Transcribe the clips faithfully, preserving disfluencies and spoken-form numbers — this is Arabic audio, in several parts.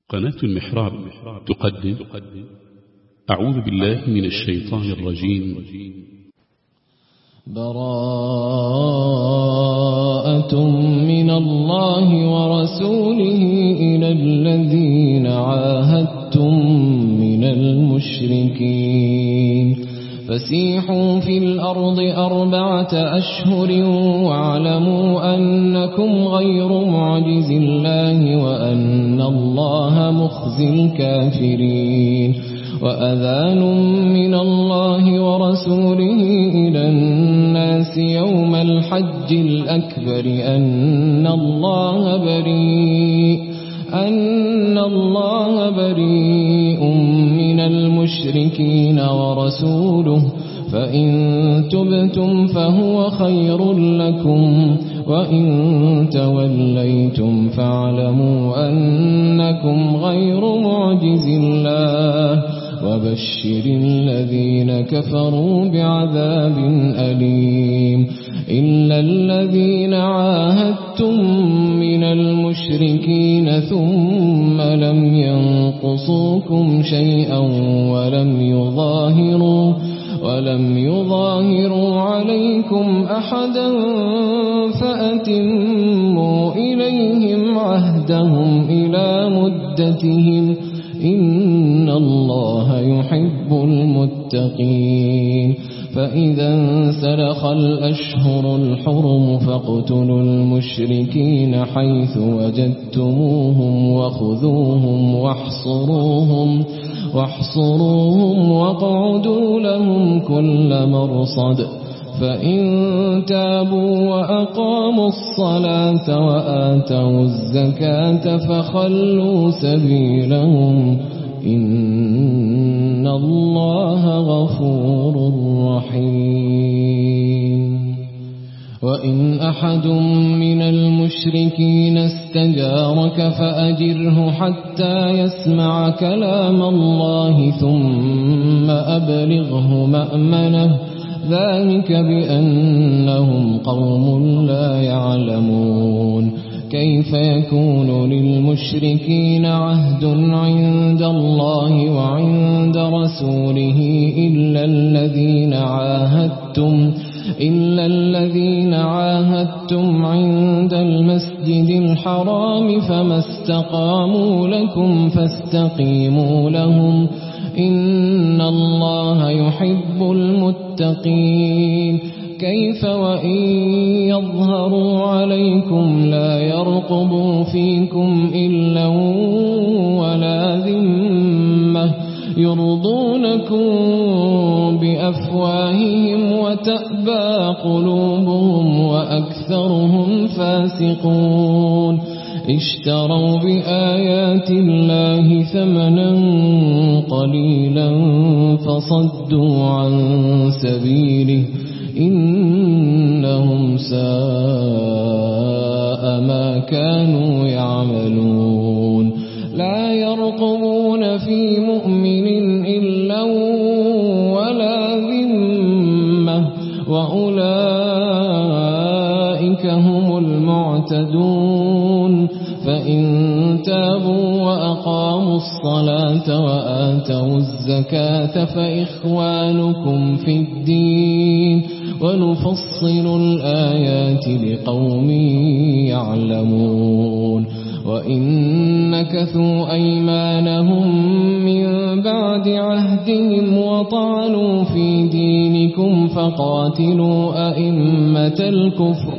قناة المحراب تقدم أعوذ بالله من الشيطان الرجيم. براءة من الله ورسوله إلى الذين عاهدتم من المشركين فسيحوا في الأرض أربعة أشهر واعلموا أنكم غير معجز الله وأن الله مخزي الكافرين. وأذان من الله ورسوله إلى الناس يوم الحج الأكبر أن الله بريء أن الله بريء من المشركين ورسوله فإن تبتم فهو خير لكم وإن توليتم فاعلموا أنكم غير معجز الله وبشر الذين كفروا بعذاب أليم. إلا الذين عاهدتم من المشركين ثم لم ينقصوكم شيئا ولم يظاهروا ولم يظاهروا عليكم أحدا فأتموا إليهم عهدهم إلى مدتهم إن الله يحب المتقين. فإذا انسلخ الأشهر الحرم فاقتلوا المشركين حيث وجدتموهم وخذوهم واحصروهم واحصروهم واقعدوا لهم كل مرصد. فإن تابوا وأقاموا الصلاة وآتوا الزكاة فخلوا سبيلهم إن الله غفور رحيم. وإن أحد من المشركين استجارك فأجره حتى يسمع كلام الله ثم أبلغه مأمنه ذلك بأنهم قوم لا يعلمون. كيف يكون للمشركين عهد عند الله وعند رسوله إلا الذين عاهدتم إلا الذين عاهدتم عند المسجد الحرام فما استقاموا لكم فاستقيموا لهم إن الله يحب المتقين. كيف وإن يظهروا عليكم لا يرقبوا فيكم إلا ولا ذمة يرضونكم بأفواههم وتأبى قلوبهم وأكثرهم فاسقون. اشتروا بآيات الله ثمنا قليلا فصدوا عن سبيله إنهم ساء ما كانوا يعملون. لا يرقبون في مؤمن إلا ولا ذمة وأولئك هم المعتدون. فإن تابوا وأقاموا الصلاة وآتوا الزكاة فإخوانكم في الدين ونفصل الآيات لقوم يعلمون. وإن نكثوا أيمانهم من بعد عهدهم وطعنوا في دينكم فقاتلوا أئمة الكفر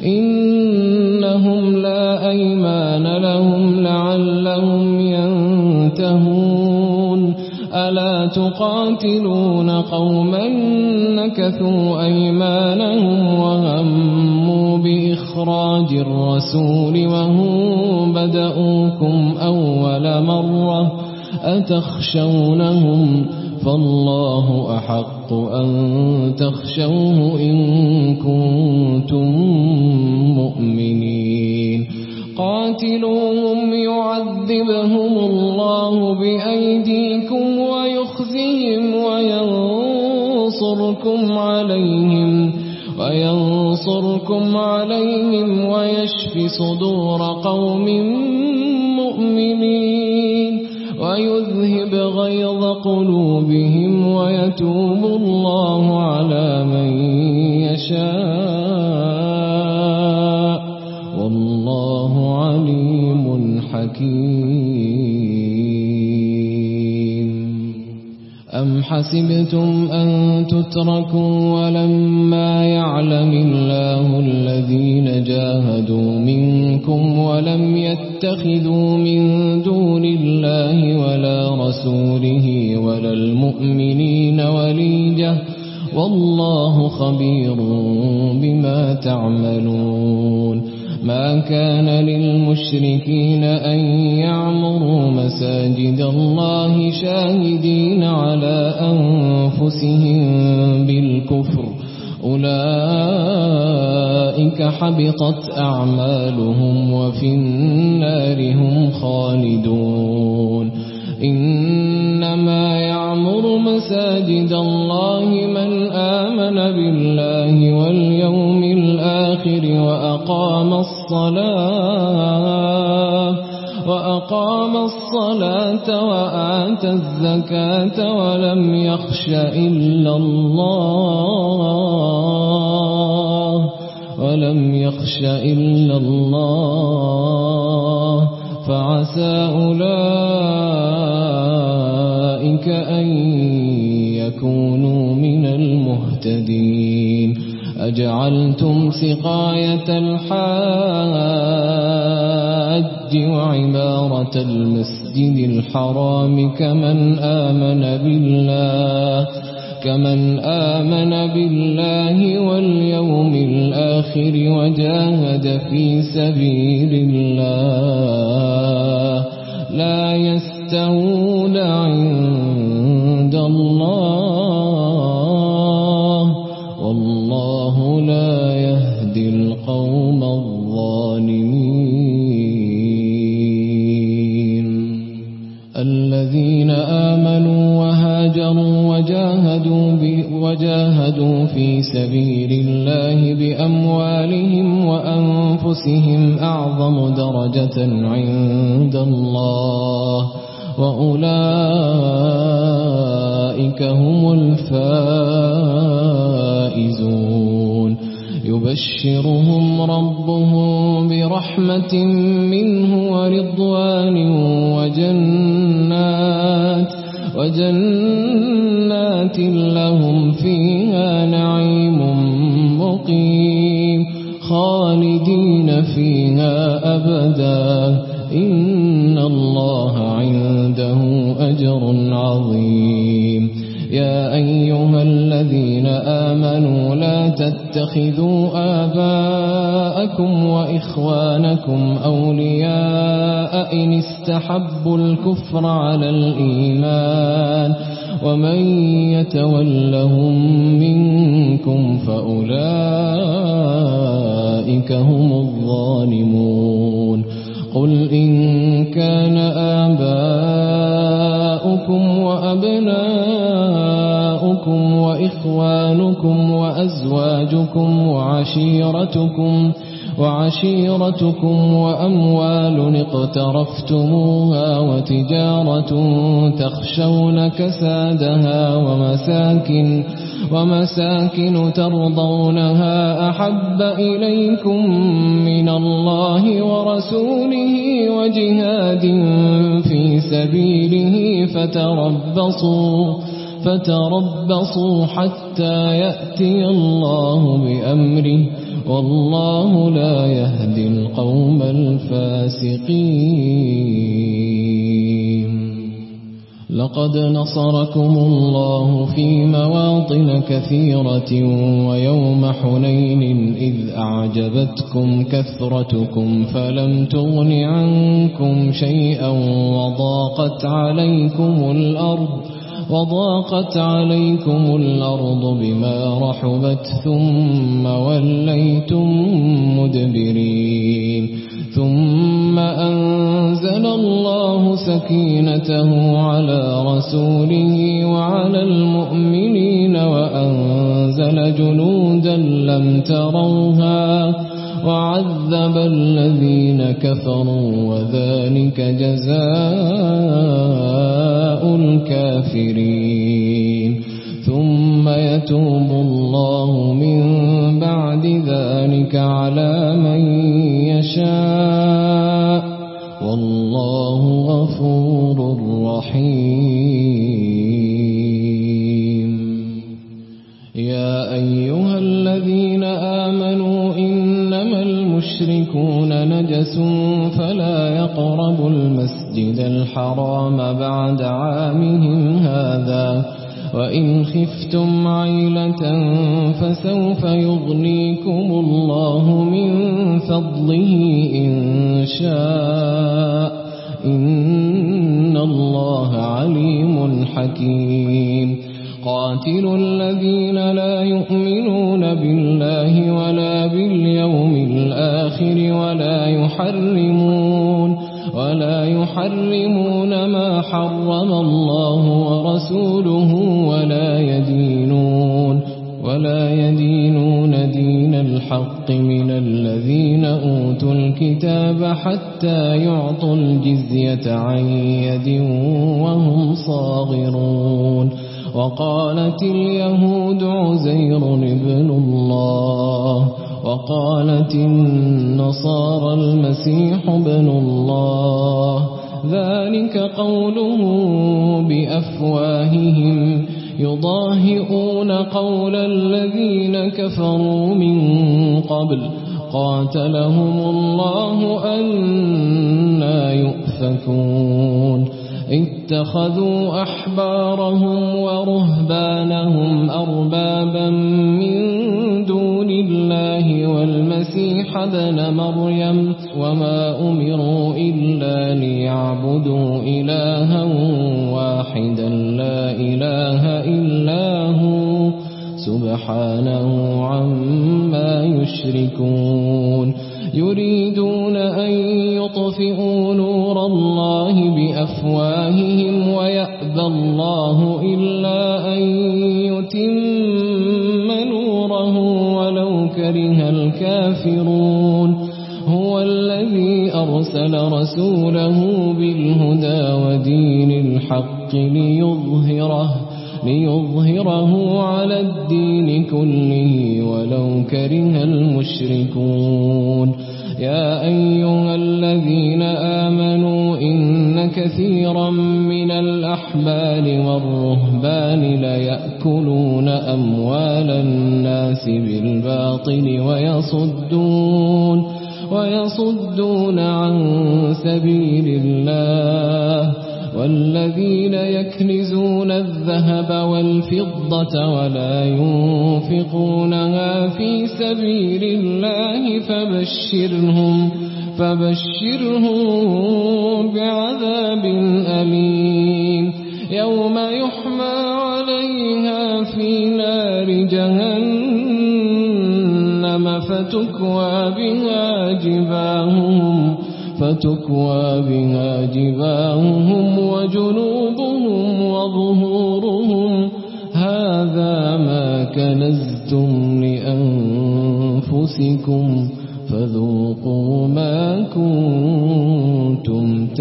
إنهم لا أيمان لهم لعلهم ينتهون. ألا تقاتلون قوما نكثوا أيمانهم وهموا بإخراج الرسول وهم بدؤوكم أول مرة أتخشونهم فالله أحق أن تخشوه إن كنتم مؤمنين. قاتلوهم يعذبهم الله بأيديكم ويخزيهم وينصركم عليهم وينصركم عليهم ويشف صدور قوم مؤمنين. ويذهب غيظ قلوبهم ويتوب الله على من يشاء والله عليم حكيم. أم حسبتم أن تتركوا ولما يعلم الله الذين جاهدوا منكم ولم يتخذوا من دون الله ولا رسوله ولا المؤمنين وليجة والله خبير بما تعملون. ما كان للمشركين أن يعمروا مساجد الله شاهدين على أنفسهم بالكفر أولئك حبطت أعمالهم وفي النار هم خالدون. إنما يعمر مساجد الله من آمن بالله واليوم الآخر وأقام الصلاة وأقام الصلاة وآتى الزكاة ولم يخش إلا الله ولم يخش إلا الله فعسى أولئك أن يكونوا من المهتدين. أجعلتم سقاية الحاج وعمارة المسجد الحرام كمن آمن بالله كمن آمن بالله واليوم الآخر وجاهد في سبيل الله لا يستوون عند الله والله لا يهدي القوم الظالمين. الذين آمنوا وهاجروا وجاهدوا, وجاهدوا في سبيل الله بأموالهم وأنفسهم أعظم درجة عند الله وأولئك هم الفائزون. يبشرهم ربهم برحمة منه ورضوان وجنات وجنات لهم فيها نعيم مقيم خالدين فيها أبدا إن الله عنده أجر عظيم. يا أيها الذين آمنوا لا تتخذوا آباءكم وإخوانكم أولياء إن استحبوا الكفر على الإيمان ومن يتولهم منكم فأولئك هم الظالمون. قل إن كان آباؤكم وأبناؤكم وإخوانكم وأزواجكم وعشيرتكم وعشيرتكم وأموال اقترفتموها وتجارة تخشون كسادها ومساكن ومساكن ترضونها أحب إليكم من الله ورسوله وجهاد في سبيله فتربصوا فتربصوا حتى يأتي الله بأمره والله لا يهدي القوم الفاسقين. لقد نصركم الله في مواطن كثيرة ويوم حنين إذ أعجبتكم كثرتكم فلم تغن عنكم شيئا وضاقت عليكم الأرض وضاقت عليكم الأرض بما رحبت ثم وليتم مدبرين. ثم أنزل الله سكينته على رسوله وعلى المؤمنين وأنزل جنودا لم تروها وعذب الذين كفروا وذلك جزاء الكافرين ثم يتوب الله من بعد ذلك على من يشاء والله غفور رحيم. يا أيها الذين آمنوا إنما المشركون نجس فلا يقربوا المسجد الحرام بعد عامهم هذا وإن خفتم عيلة فسوف يغنيكم الله من فضله إن شاء إن الله عليم حكيم. قاتلوا الذين لا يؤمنون بالله ولا باليوم الآخر ولا يحرمون ولا يحرمون ما حرم الله ورسوله ولا يدينون ولا يدينون دين الحق من الذين أوتوا الكتاب حتى يعطوا الجزية عن يد وهم صاغرون. وقالت اليهود عزير ابن الله وقالت النصارى المسيح ابن الله ذلك قوله بأفواههم يضاهئون قول الذين كفروا من قبل قاتلهم الله أنى يؤفكون. اتخذوا أحبارهم ورهبانهم أربابا من دون الله والمسيح ابن مريم وما أمروا إلا ليعبدوا إلها واحدا لا إله إلا هو سبحانه عما يشركون. يريدون أن يطفئوا نور الله بأفواههم ويأبى الله إلا أن يتم نوره ولو كره الكافرون. هو الذي أرسل رسوله بالهدى ودين الحق ليظهره ليظهره على الدين كله ولو كره المشركون. يا أيها الذين آمنوا إن كثيرا من الأحبار والرهبان ليأكلون أموال الناس بالباطل ويصدون ويصدون عن سبيل الله والذين يكنزون الذهب والفضة ولا ينفقونها في سبيل الله فبشرهم فبشرهم بعذاب أليم يوم يحمى عليها في نار جهنم فتكوى بها جباههم فتكوى بها جباههم وجنوبهم وظهورهم هذا ما كنزتم لأنفسكم فذوقوا ما كنتم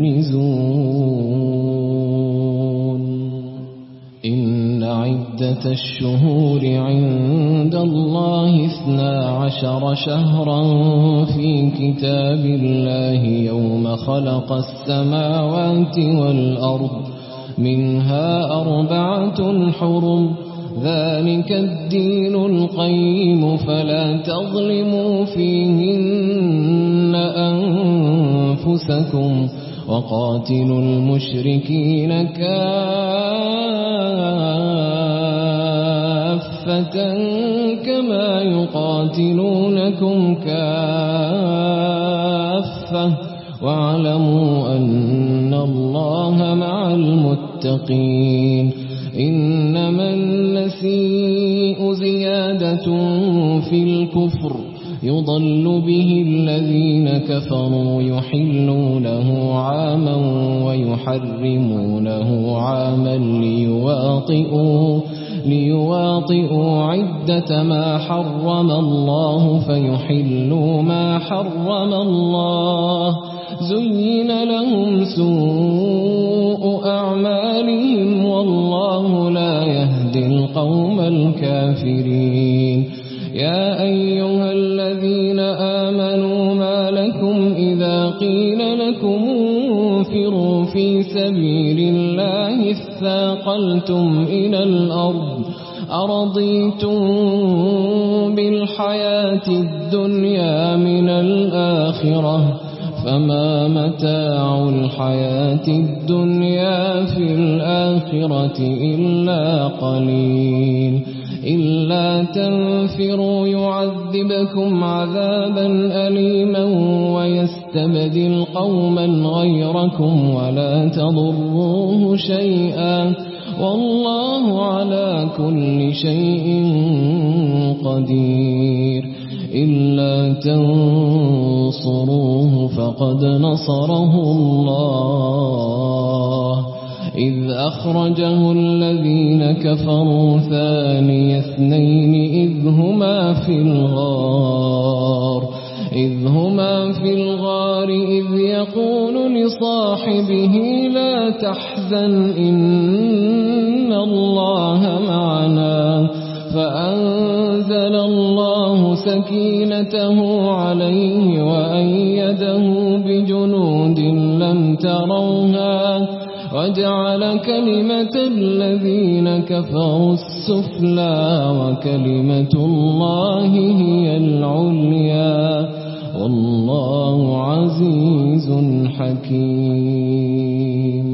تكنزون. إن عدة الشهور عند الله اثنا عشر شهرا في كتاب الله يوم خلق السماوات والأرض منها أربعة حرم ذلك الدين القيم فلا تظلموا فيهن أنفسكم وقاتلوا المشركين كافة كما يقاتلونكم كافة واعلموا أن الله مع المتقين. إنما النسيء زيادة في الكفر يضل به الذين كفروا يحلونه عاما ويحرمونه عاما ليواطئوا ليواطئوا عدة ما حرم الله فيحلوا ما حرم الله. زين لهم سوء أعمالهم أموالهم والله لا يهدي القوم الكافرين. يا أيها الذين آمنوا ما لكم إذا قيل لكم انفروا في سبيل الله اثاقلتم إلى الأرض أرضيتم بالحياة الدنيا من الآخرة فما متاع الحياة الدنيا في الآخرة إلا قليل. إلا تنفروا يعذبكم عذابا أليما ويستبدل قوما غيركم ولا تضروه شيئا والله على كل شيء قدير. إلا تنصروه فقد نصره الله إذ أخرجه الذين كفروا ثاني اثنين إذ هما في الغار إذ هما في الغار إذ يقول لصاحبه لا تحزن إن الله معنا فأنزل الله سكينته عليه وأيده بجنود لم تروها وجعل كلمة الذين كفروا السفلى وكلمة الله هي العليا والله عزيز حكيم.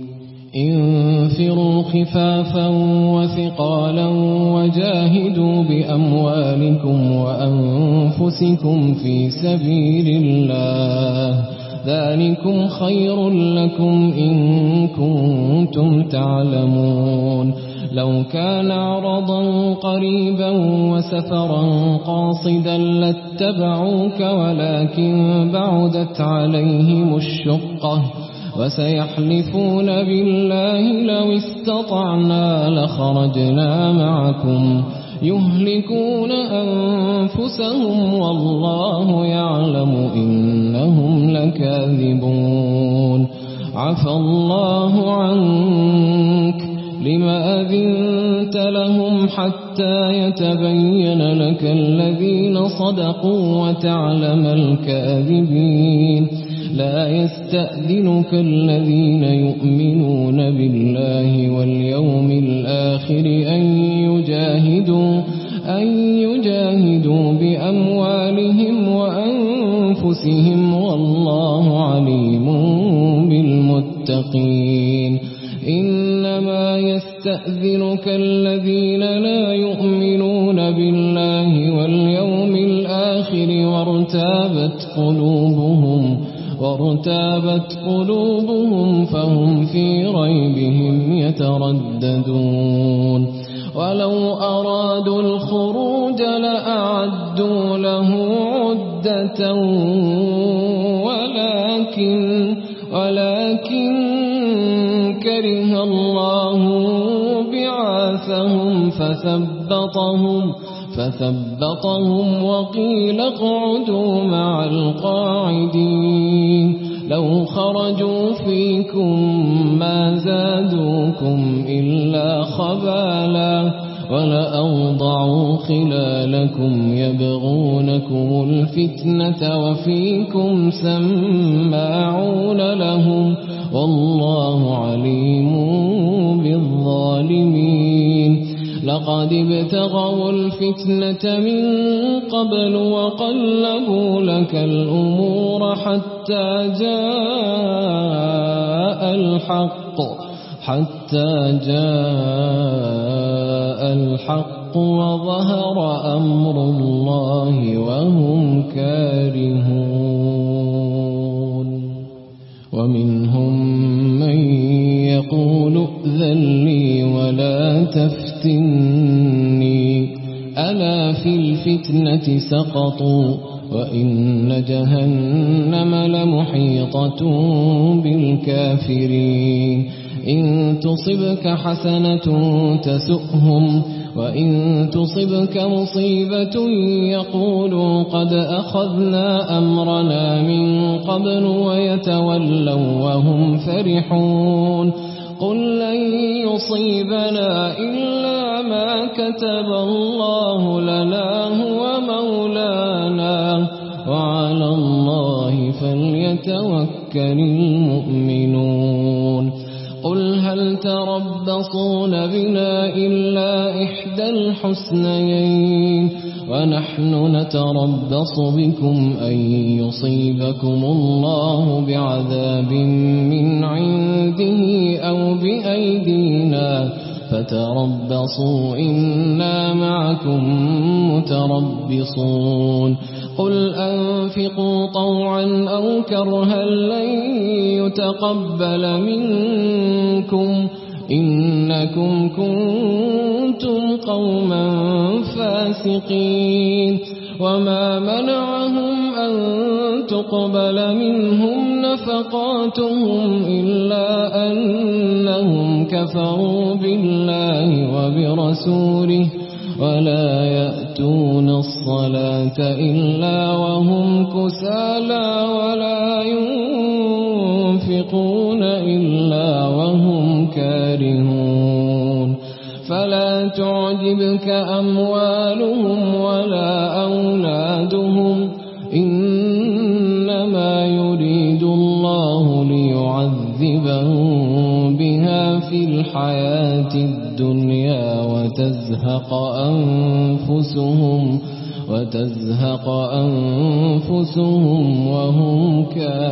انفروا خفافا وثقالا وجاهدوا بأموالكم وأنفسكم في سبيل الله ذلكم خير لكم إن كنتم تعلمون. لو كان عرضا قريبا وسفرا قاصدا لاتبعوك ولكن بعدت عليهم الشقة وسيحلفون بالله لو استطعنا لخرجنا معكم يهلكون أنفسهم والله يعلم إنهم لكاذبون. عفى الله عنك لما أذنت لهم حتى يتبين لك الذين صدقوا وتعلم الكاذبين. لا يستأذنك الذين يؤمنون بالله واليوم الآخر أن يجاهدوا أن يجاهدوا بأموالهم وأنفسهم والله عليم بالمتقين. إنما يستأذنك الذين لا يؤمنون بالله واليوم الآخر وارتابت قلوبهم وارتابت قلوبهم فهم في ريبهم يترددون. ولو أرادوا الخروج لأعدوا له عدة ولكن ولكن كره الله بعاثهم فثبطهم فثبطهم وقيل اقعدوا مع القاعدين. لو خرجوا فيكم ما زادوكم إلا خبالا ولأوضعوا خلالكم يبغونكم الفتنة وفيكم سماعون لهم والله عليم بالظالمين. لقد ابتغوا الفتنة من قبل وقلبوا لك الأمور حتى جاء الحق حتى جاء الحق وظهر أمر الله وهم كارهون. ومنهم من يقول ائذن لي ولا تفتني ألا في الفتنة سقطوا وإن جهنم لمحيطة بالكافرين. إن تصبك حسنة تسؤهم وإن تصبك مصيبة يقولوا قد أخذنا أمرنا من قبل ويتولوا وهم فرحون. قل لن يصيبنا إلا ما كتب الله لنا هو مولانا وعلى الله فليتوكل المؤمنون قل هل تربصون بنا إلا إحدى الحسنيين ونحن نتربص بكم أن يصيبكم الله بعذاب من عنده أو بأيدينا فتربصوا إنا معكم متربصون قل أنفقوا طوعا أو كرها لن يتقبل منكم إنكم كنتم قوما فاسقين وما منعهم أن تقبل منهم نفقاتهم إلا أنهم كفروا بالله وبرسوله ولا يأتون الصلاة إلا وهم كسالى ولا ينفقون إلا وهم كارهون فلا تعجبك أموالهم ولا أولادهم إنما يريد الله ليعذبهم بها في الحياة الدنيا وتزهق أنفسهم وتزهق أنفسهم وهم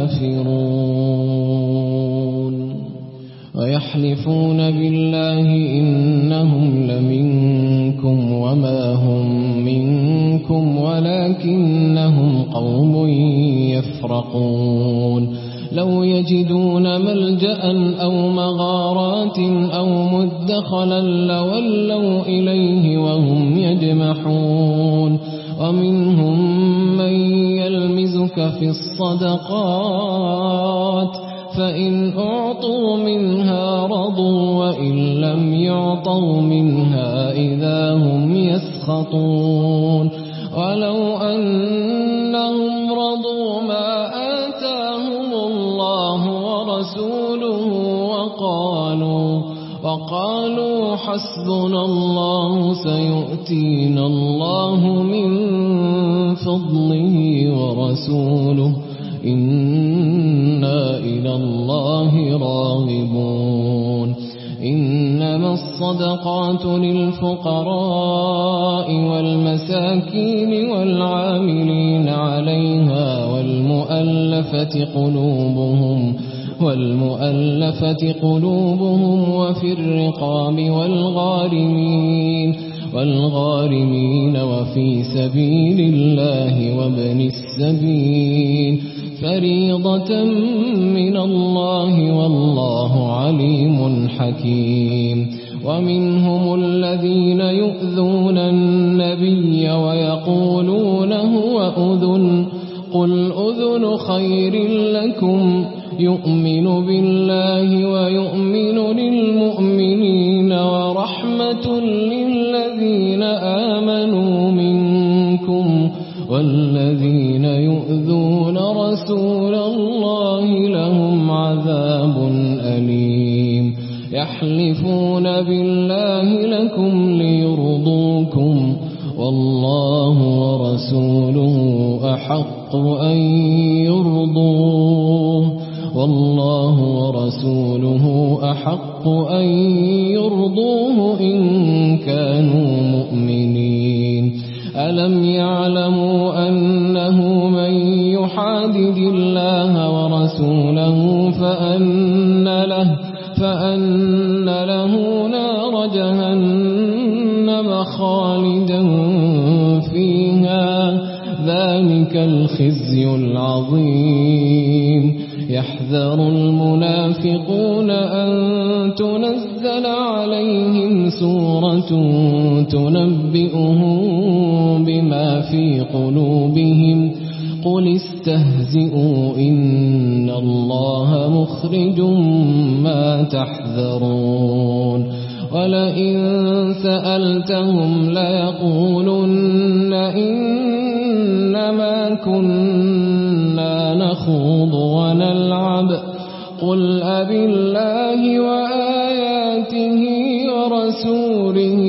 كافرون ويحلفون بالله إنهم لمنكم وما هم منكم ولكنهم قوم يفرقون لو يجدون ملجأ أو مغارات أو مدخلا لولوا إليه وهم يجمحون ومنهم من يلمزك في الصدقات فإن أعطوا منها رضوا وإن لم يعطوا منها إذا هم يسخطون ولو أنهم رضوا ما آتاهم الله ورسوله وقالوا وقالوا حسبنا الله سيؤتينا الله من فضله ورسوله إنا إلى الله راغبون إنما الصدقات للفقراء والمساكين والعاملين عليها والمؤلفة قلوبهم والمؤلفة قلوبهم وفي الرقاب والغارمين والغارمين وفي سبيل الله وابن السبيل فريضة من الله والله عليم حكيم ومنهم الذين يؤذون النبي ويقولون هو أذن قل أذن خير لكم يؤمن بالله ويؤمن للمؤمنين ورحمة للذين آمنوا منكم والذين يؤذون رسول الله لهم عذاب أليم يحلفون بالله لكم ليرضوكم والله ورسوله أحق أن يرضوه والله ورسوله أحق أن يرضوه إن كانوا مؤمنين ألم يعلموا أنه من يحادد الله ورسوله فأن له فأن له نار جهنم خالدا فيها ذلك الخزي العظيم يحذر المنافقون أن تنزل عليهم سورة تنبئهم بما في قلوبهم قل استهزئوا إن الله مخرج ما تحذرون ولئن سألتهم ليقولن إنما كنا نخوض ونلعب قل أبالله وآياته ورسوله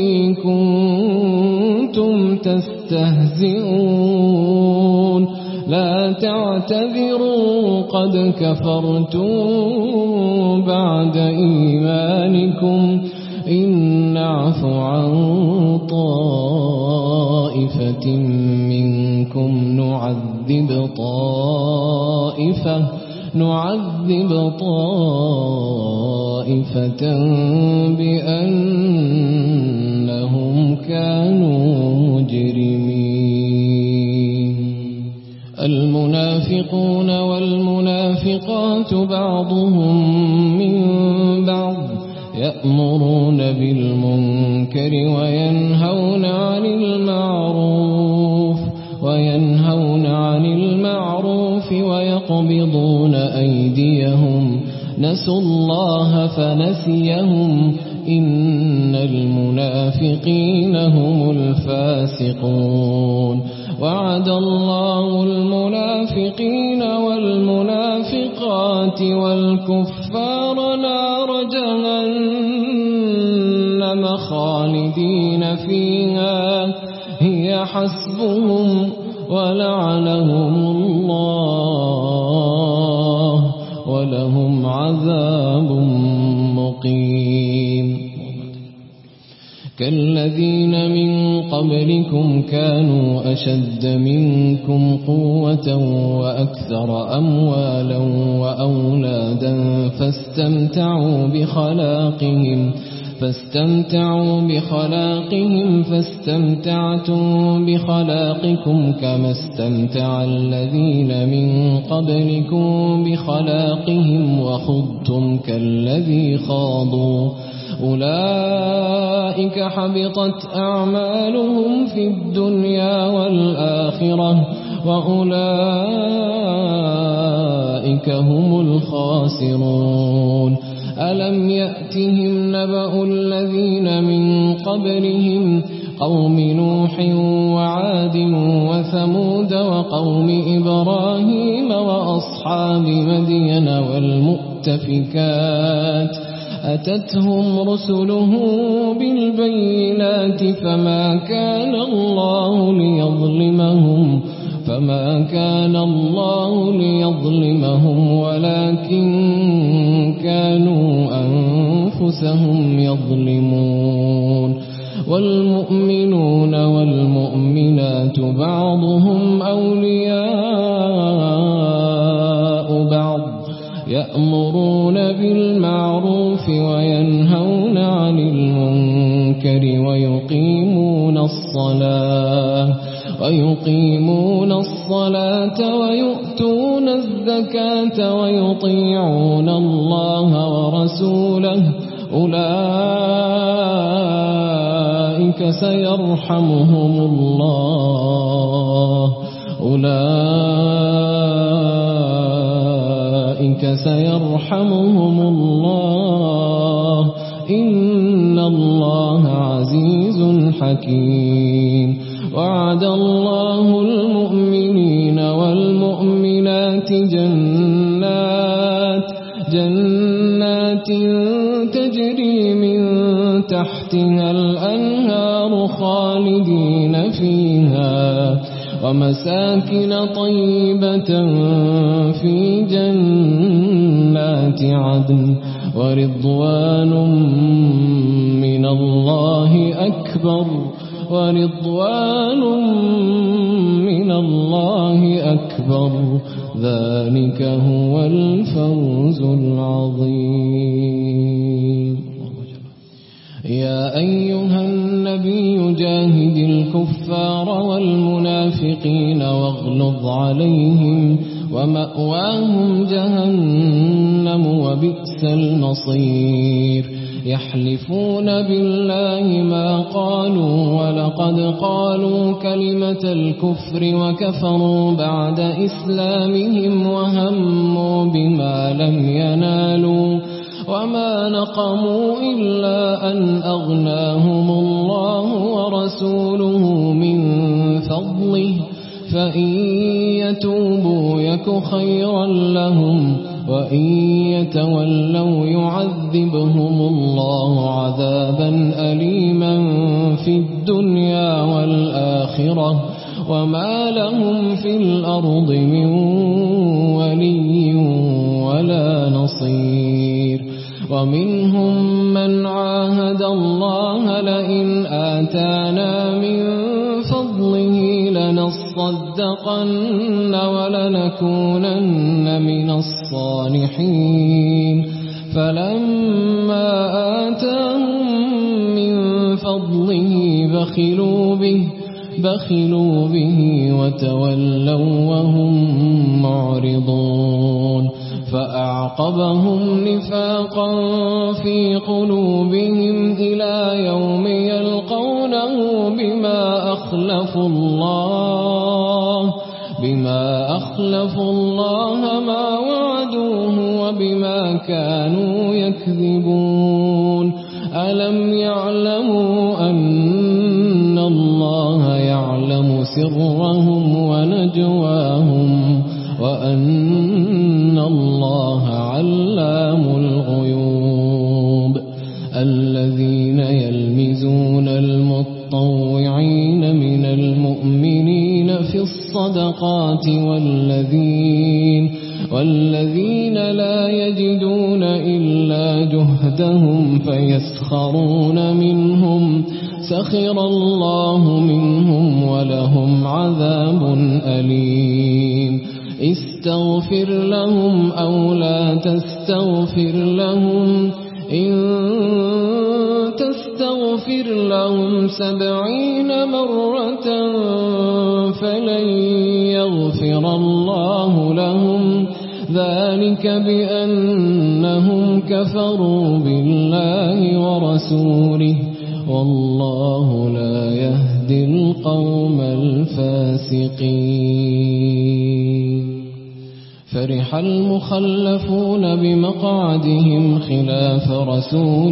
كنتم تستهزئون لا تعتذروا قد كفرتم بعد إيمانكم إن نعف عن طائفة منكم نعذب طائفة نعذب طائفة بأنهم كانوا مجرمين. المنافقون والمنافقات بعضهم من بعض يأمرون بالمنكر وينهون عن المعروف وينهون عن المعروف ويقبضون أيديهم نسوا الله فنسيهم إن المنافقين هم الفاسقون. وعد الله المنافقين والمنافقات والكفار نار جهنم خالدين فيها هي حسبهم ولعنهم الله ولهم عذاب مقيم. كالذين من قبلكم كانوا أشد منكم قوة وأكثر أموالا وأولادا فاستمتعوا بخلاقهم فاستمتعوا بخلاقهم فاستمتعتم بخلاقكم كما استمتع الذين من قبلكم بخلاقهم وخضتم كالذي خاضوا أولئك حبطت أعمالهم في الدنيا والآخرة وأولئك هم الخاسرون. ألم يأتهم نبأ الذين من قبلهم قوم نوح وعاد وثمود وقوم إبراهيم وأصحاب مدين والمؤتفكات أتتهم رسلهم بالبينات فما كان الله ليظلمهم فما كان الله ليظلمهم ولكن كانوا أنفسهم يظلمون. والمؤمنون والمؤمنات بعضهم أولياء بعض يأمرون بالمعروف وينهون عن المنكر ويقيمون الصلاة ويقيمون الصلاة ويؤتون الزكاة ويطيعون الله ورسوله أولئك سيرحمهم الله أولئك سيرحمهم الله إن الله عزيز حكيم. وعد الله المؤمنين والمؤمنات جنات جنات تجري من تحتها الأنهار خالدين فيها ومساكن طيبة في جنات عدن ورضوان من الله أكبر ورضوان من الله أكبر ذلك هو الفوز العظيم. يا أيها النبي جاهد الكفار والمنافقين واغلظ عليهم ومأواهم جهنم وبئس المصير. يحلفون بالله ما قالوا ولقد قالوا كلمة الكفر وكفروا بعد إسلامهم وهموا بما لم ينالوا وما نقموا إلا أن أغناهم الله ورسوله من فضله فإن يتوبوا يك خيرا لهم وإن يتولوا يعذبهم الله عذابا أليما في الدنيا والآخرة وما لهم في الأرض من ولي ولا نصير. ومنهم من عاهد الله لئن آتانا من فضله لنصدقن ولنكونن من الصالحين فلما آتاهم من فضله بخلوا به بخلوا به وتولوا وهم معرضون فأعقبهم نفاقا في قلوبهم إلى يوم يلقونه بما أخلفوا الله بما أخلفوا الله ما وعدوه وبما كانوا يكذبون. ألم يعلموا أن الله يعلم سرهم ونجواهم وأن الله علام الغيوب. الذين يلمزون المتطوعين من المؤمنين في الصدقات والذين والذين لا يجدون إلا جهدهم فيسخرون منهم سخر الله منهم ولهم عذاب أليم. استغفر لهم أو لا تستغفر لهم إن تستغفر لهم سبعين مرة فلن يغفر الله لهم ذلك بأنهم كفروا بالله ورسوله والله لا يهدي القوم الفاسقين. فرح المخلفون بمقعدهم خلاف رسول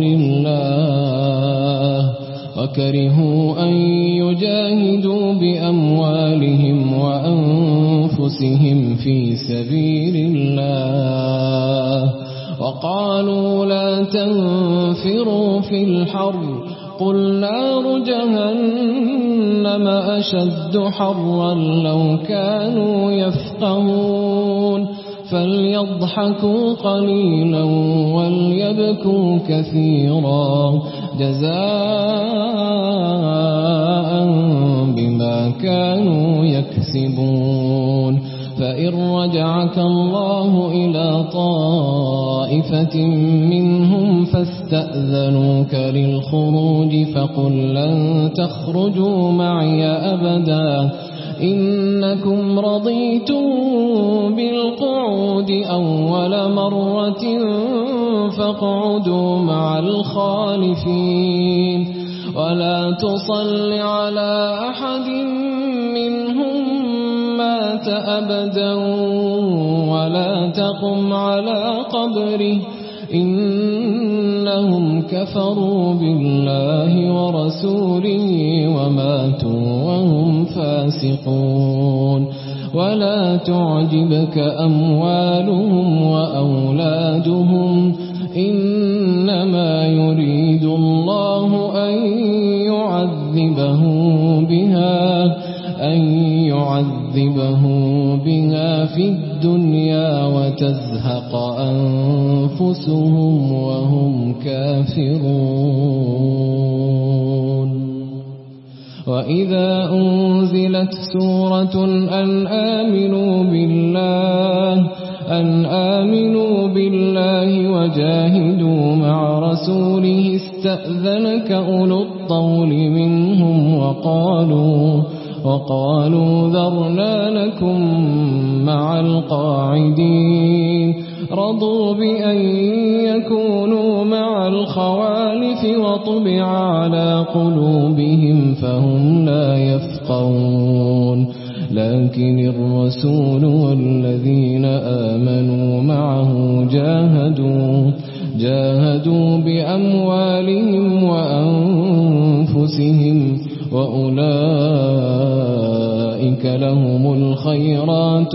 الله وكرهوا أن يجاهدوا بأموالهم وأنفسهم في سبيل الله وقالوا لا تنفروا في الحر قل نار جهنم أشد حرا لو كانوا يفقهون فليضحكوا قليلا وليبكوا كثيرا جزاء بما كانوا يكسبون. فإن رجعك الله إلى طائفة منهم فاستأذنوك للخروج فقل لن تخرجوا معي أبدا إنكم رضيتم بالقعود أول مرة فاقعدوا مع الخالفين ولا تصل على أحد منهم مات أبدا ولا تقم على قبره إنهم كفروا بالله ورسوله وماتوا وهم فاسقون. ولا تعجبك أموالهم وأولادهم إنما يريد الله أن يعذبهم بها أن يعذبهم بها في الدنيا وتزهق أنفسهم وهم كافرون. وإذا أنزلت سورة أن آمنوا بالله أن آمنوا بالله وجاهدوا مع رسوله استأذنك أولو الطول منهم وقالوا وقالوا ذرنا لكم مع القاعدين رضوا بأن يكونوا مع الخوالف وطبع على قلوبهم فهم لا يفقهون. لكن الرسول والذين آمنوا معه جاهدوا جاهدوا بأموالهم وأنفسهم وأولئك أولئك لهم الخيرات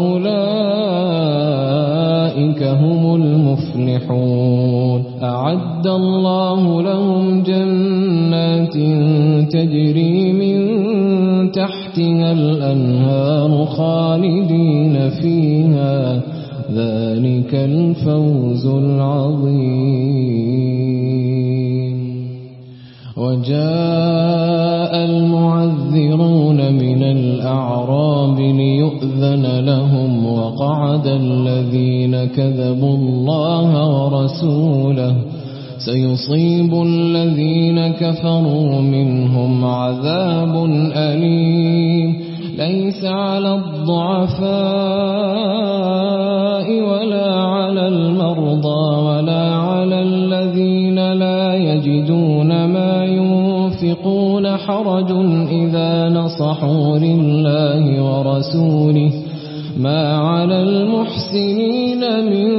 وأولئك هم المفلحون أعد الله لهم جنات تجري من تحتها الأنهار خالدين فيها ذلك الفوز العظيم وجاء المعذرون من الأعراب ليؤذن لهم وقعد الذين كذبوا الله ورسوله سيصيب الذين كفروا منهم عذاب أليم ليس على الضعفاء ولا على المرضى ولا على الذين لا يجدون ما ينفقون حرج إذا نصحوا لله ورسوله ما على المحسنين من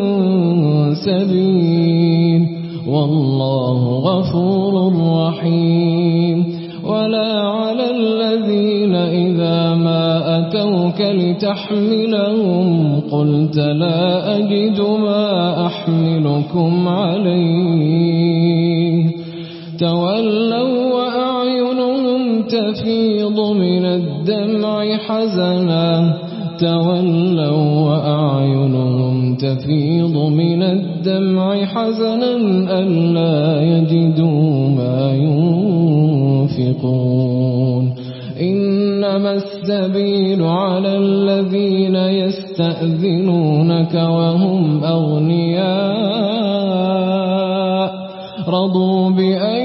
سبيل والله غفور رحيم ولا على الذين إذا ما أتوك لتحملهم قلت لا أجد ما أحملكم عليه تولوا وأعينهم تفيض من الدمع حزنا تولوا وأعينهم تفيض من الدمع حزنا ألا يجدوا ما ينفقون إنما السبيل على الذين يستأذنونك وهم أغنياء رضوا بأن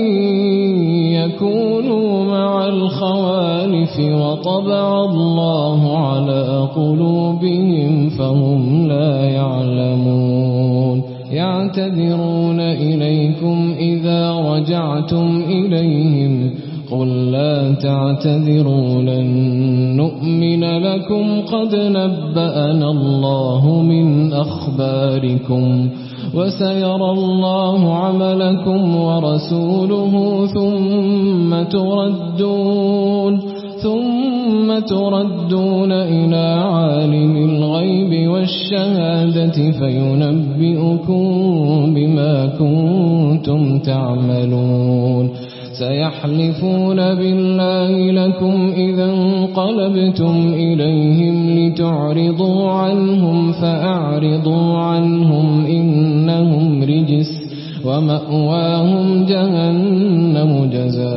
يكونوا مع الخوالف وطبع الله على قلوبهم فهم لا يعلمون يعتذرون إليكم إذا رجعتم إليهم قل لا تعتذروا لن نؤمن لكم قد نبأنا الله من أخباركم وسيرى الله عملكم ورسوله ثم تردون ثم تردون إلى عالم الغيب والشهادة فينبئكم بما كنتم تعملون سيحلفون بالله لكم إذا انقلبتم إليهم لتعرضوا عنهم فأعرضوا عنهم إنهم رجس ومأواهم جهنم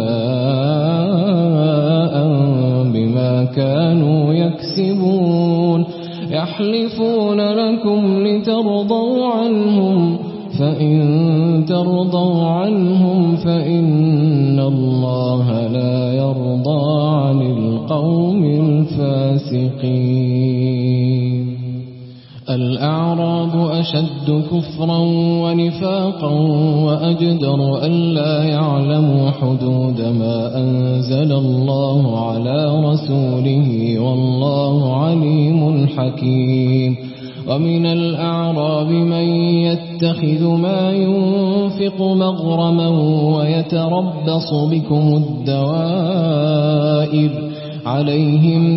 جزاء بما كانوا يكسبون يحلفون لكم لترضوا عنهم فإن ترضوا عنهم فإن الله لا يرضى عن القوم الفاسقين الأعراب أشد كفرا ونفاقا وأجدر ألا يعلموا حدود ما أنزل الله على رسوله والله عليم حكيم ومن الأعراب من يتخذ ما ينفق مغرما ويتربص بكم الدوائر عليهم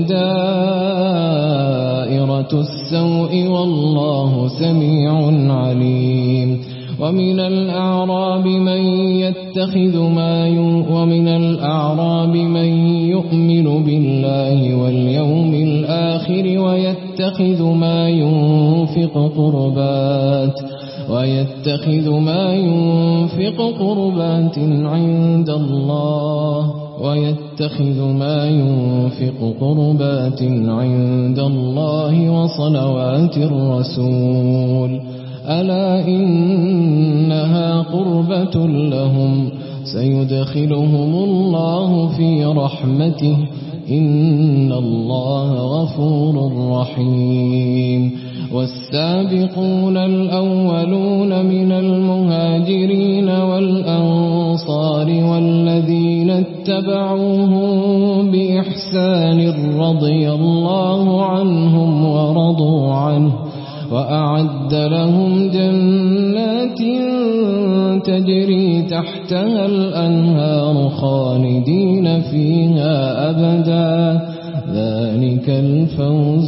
دائرة السوء والله سميع عليم ومن الأعراب من يتخذ ما ومن الأعراب من يؤمن بالله واليوم الآخر ويتخذ ما ينفق قربات ويتخذ ما ينفق قربات عند الله ويتخذ ما ينفق قربات عند الله وصلوات الرسول ألا إنها قربة لهم سيدخلهم الله في رحمته إن الله غفور رحيم والسابقون الأولون من المهاجرين والأنصار والذين اتبعوهم بإحسان رضي الله عنهم ورضوا عنه وأعد لهم جنات تجري تحتها الأنهار خالدين فيها أبدا ذلك الفوز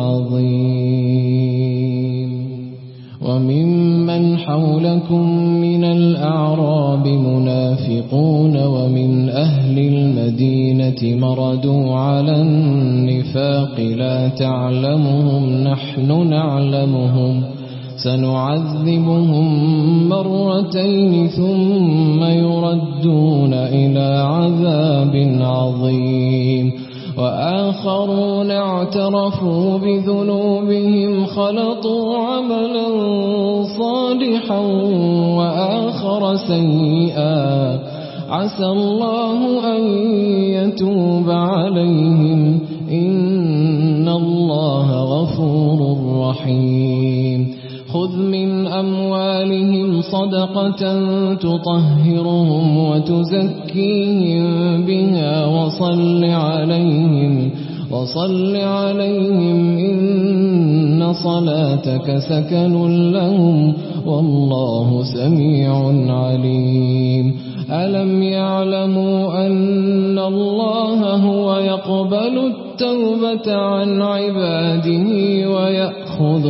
العظيم. وممن حولكم من الأعراب منافقون ومن أهل المدينة مردوا على النفاق لا تعلمهم نحن نعلمهم سنعذبهم مرتين ثم يردون إلى عذاب عظيم. وآخرون اعترفوا بذنوبهم خلطوا عملا صالحا وآخر سيئا عسى الله أن يتوب عليهم إن الله غفور رحيم. خذ من أموالهم صدقة تطهرهم وتزكيهم بها وصل عليهم وصل عليهم إن صلاتك سكن لهم والله سميع عليم. ألم يعلموا أن الله هو يقبل التوبة عن عباده ويأخذ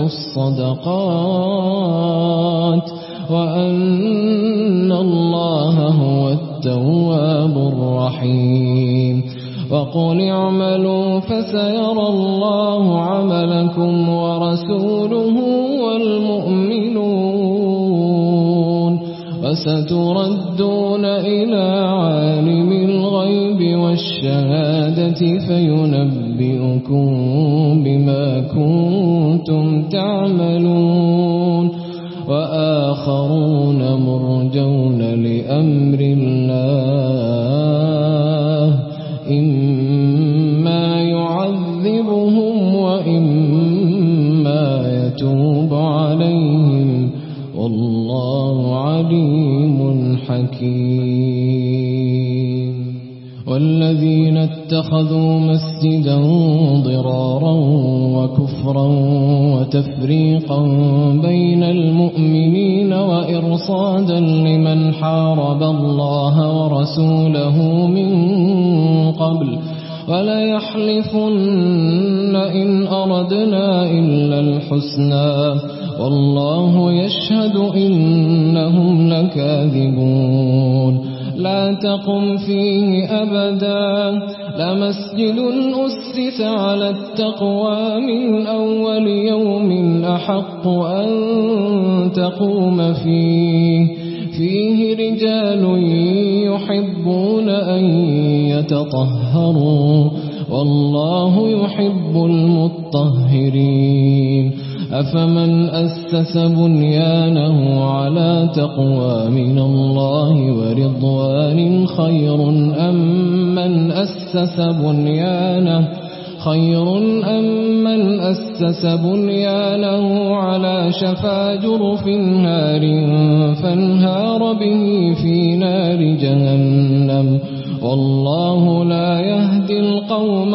الصدقات وأن الله هو التواب الرحيم. وقل اعملوا فسيرى الله عملكم ورسوله والمؤمنون وستردون إلى عالم الغيب والشهادة فينبئكم بما كنتم تعملون. وآخرون مرجون لأمر الله إما يعذبهم وإما يتوب عليهم والله عليم حكيم. والذين اتخذوا مسجدا ضرارا وكفرا وتفريقا بين المؤمنين وإرصادا لمن حارب الله ورسوله من قبل وليحلفن إن أردنا إلا الحسنى والله يشهد إنهم لكاذبون. لا تقم فيه أبدا لمسجد أسس على التقوى من أول يوم أحق أن تقوم فيه فيه رجال يحبون أن يتطهروا والله يحب المطهرين. أفمن أسس بنيانه على تقوى من الله ورضوان خير أم من أسس بنيانه خير أم من أسس بنيانه على شفا جرف نار فانهار به في نار جهنم والله لا يهدي القوم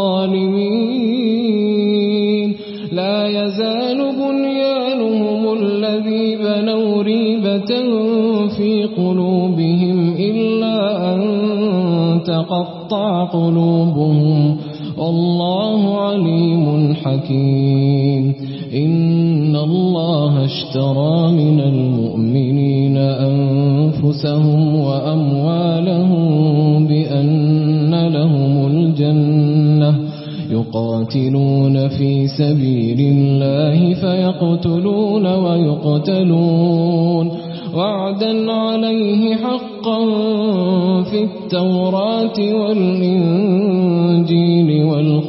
الظالمين. لا يزال بنيانهم الذي بنوا ريبة في قلوبهم إلا أن تقطع قلوبهم والله عليم حكيم. إن الله اشترى من المؤمنين أنفسهم وأموالهم بأن لهم الجنة يقاتلون في سبيل الله فيقتلون ويقتلون وعدا عليه حقا في التوراة والإنجيل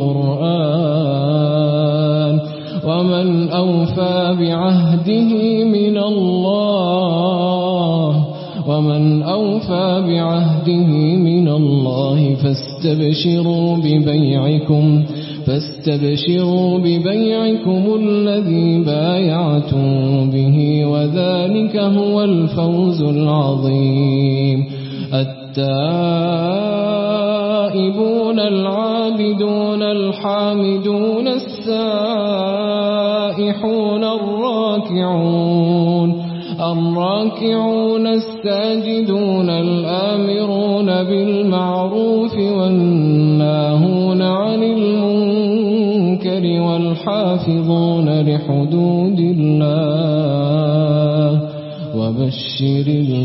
والقرآن ومن أوفى بعهده من الله ومن أوفى بعهده من الله فاستبشروا ببيعكم فاستبشروا ببيعكم الذي بايعتم به وذلك هو الفوز العظيم. التائبون العابدون الحامدون السائحون الراكعون الراكعون الساجدون الآمرون بالمعروف والناهون عن المنكر والحافظون لحدود الله وبشر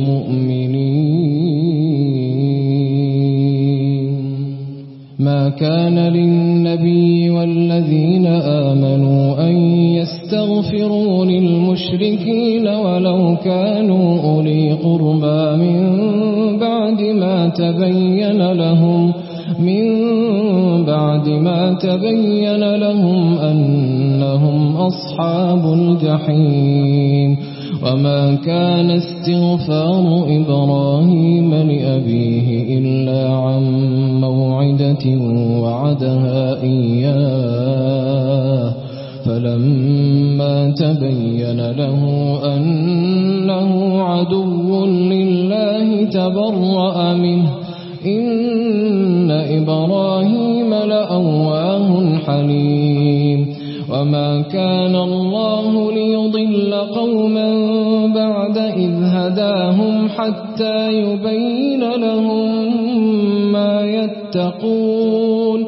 المؤمنين. ما كان للنبي والذين آمنوا أن يستغفروا للمشركين ولو كانوا أولي قربى من بعد ما تبين لهم من بعد ما تبين لهم أنهم أصحاب الجحيم. وما كان استغفار إبراهيم لأبيه إلا عن موعدة وعدها إياه فلما تبين له أنه عدو لله تبرأ منه إن إبراهيم لأواه حليم. وما كان الله ليضل قوما بعد إذ هداهم حتى يبين لهم ما يتقون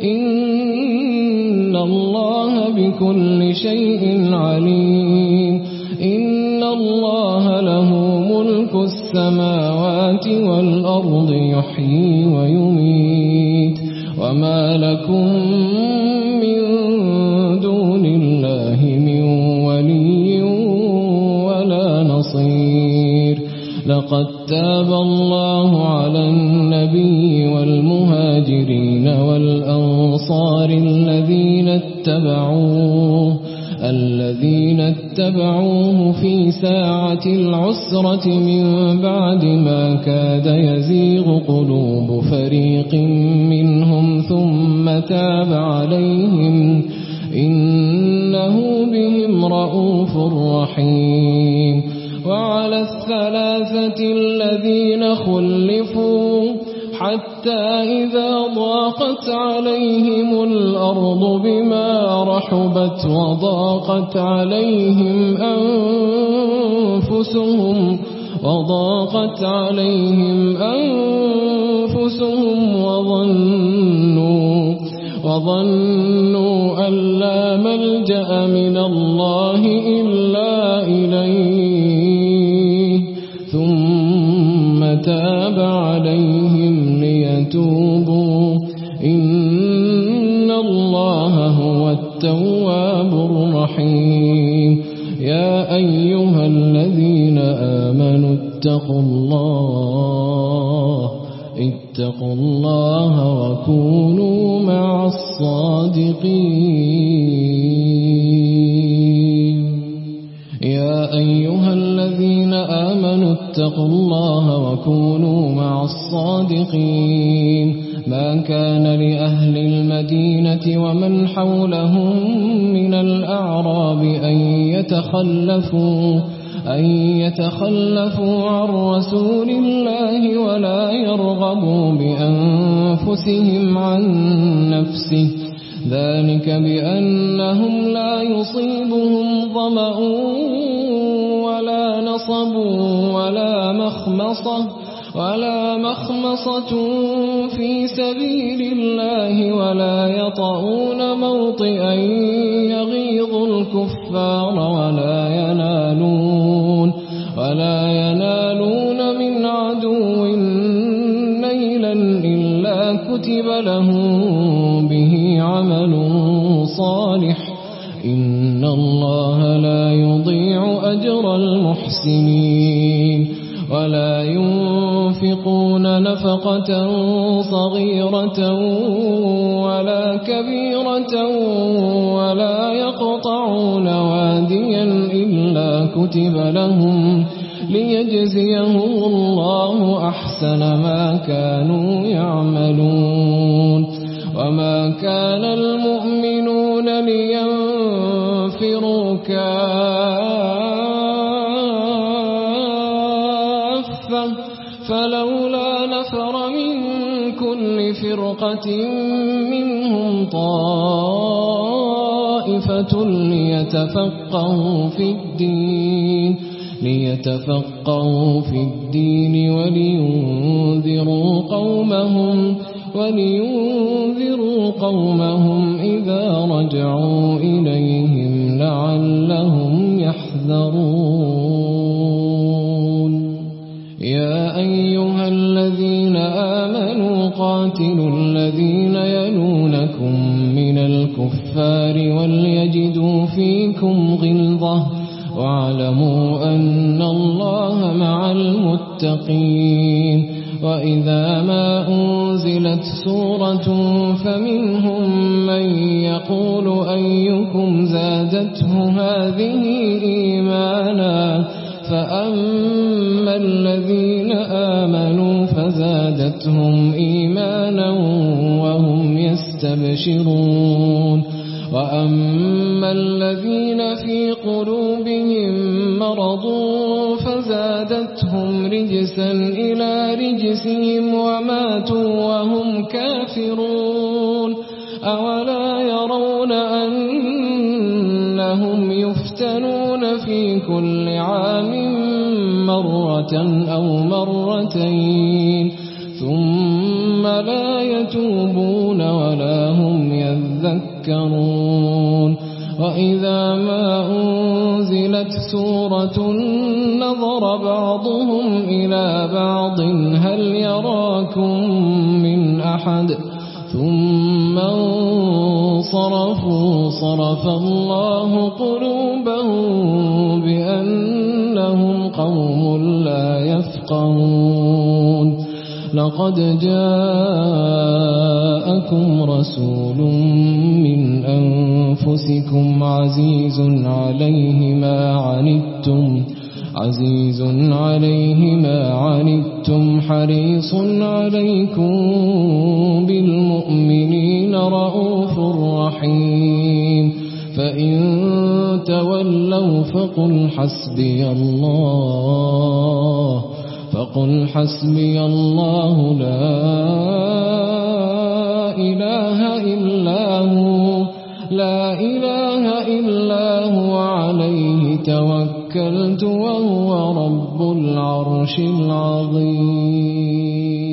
إن الله بكل شيء عليم. إن الله له ملك السماوات والأرض يحيي ويميت وما لكم من دون الله من ولي ولا نصير. لقد تاب الله على النبي والمهاجرين والأنصار الذين اتبعوه الذين اتبعوه في ساعة العسرة من بعد ما كاد يزيغ قلوب فريق منهم ثم تاب عليهم إنه بهم رءوف رحيم. وعلى الثلاثة الذين خلفوا حتى إذا ضاقت عليهم الأرض بما رحبت وضاقت عليهم أنفسهم وضاقت عليهم أنفسهم وظنوا وظنوا أن لا ملجأ من الله إلا إليه ثم تاب عليهم ليتوبوا إن الله هو التواب الرحيم. يا أيها الذين آمنوا اتقوا الله اتقوا الله وكونوا مع الصادقين. يا أيها الذين آمنوا اتقوا الله وكونوا مع الصادقين. ما كان لأهل المدينة ومن حولهم من الأعراب أن يتخلفوا أن يتخلفوا عن رسول الله ولا يرغبوا بأنفسهم عن نفسه ذلك بأنهم لا يصيبهم ظمأ ولا نصب ولا مخمصة ولا مخمصة في سبيل الله ولا يطؤون موطئا يغيظ الكفار ولا ينالون ولا ينالون من عدو نيلا إلا كتب لهم به عمل صالح إن الله لا يضيع أجر المحسنين. ولا ينفقون نفقة صغيرة ولا كبيرة ولا يقطعون واديا إلا كتب لهم ليجزيهم الله أحسن ما كانوا يعملون. وما كان المؤمنون لينفروا كافة فلولا نفر من كل فرقة منهم طائفة ليتفقهوا في الدين ليتفقهوا في الدين ولينذروا قومهم ولينذروا قومهم إذا رجعوا إليهم لعلهم يحذرون. يا أيها الذين آمنوا قاتلوا الذين يلونكم من الكفار وليجدوا فيكم غلظة واعلموا أن الله مع المتقين. وإذا ما أنزلت سورة فمنهم من يقول أيكم زادته هذه إيمانا فأما الذين آمنوا فزادتهم إيمانا وهم يستبشرون وأما الذين في قلوبهم مرض فزادتهم رجسا إلى رجسهم وماتوا وهم كافرون. أولا يرون أنهم يفتنون في كل عام مرة أو مرتين ثم لا يتوبون ولا هم يذكرون. وإذا ما أنزلت سورة نظر بعضهم إلى بعض هل يراكم من أحد ثم انصرفوا صرف الله قلوبهم بأنهم قوم لا يفقهون. لقد جاءكم رسول من أنفسكم عزيز عليه ما عنتم عزيز عليه ما عنتم حريص عليكم بالمؤمنين رؤوف رحيم. فإن تولوا فقل حسبي الله فقل حسبي الله لا إله إلا هو لا إله إلا هو عليه توكلت وهو رب العرش العظيم.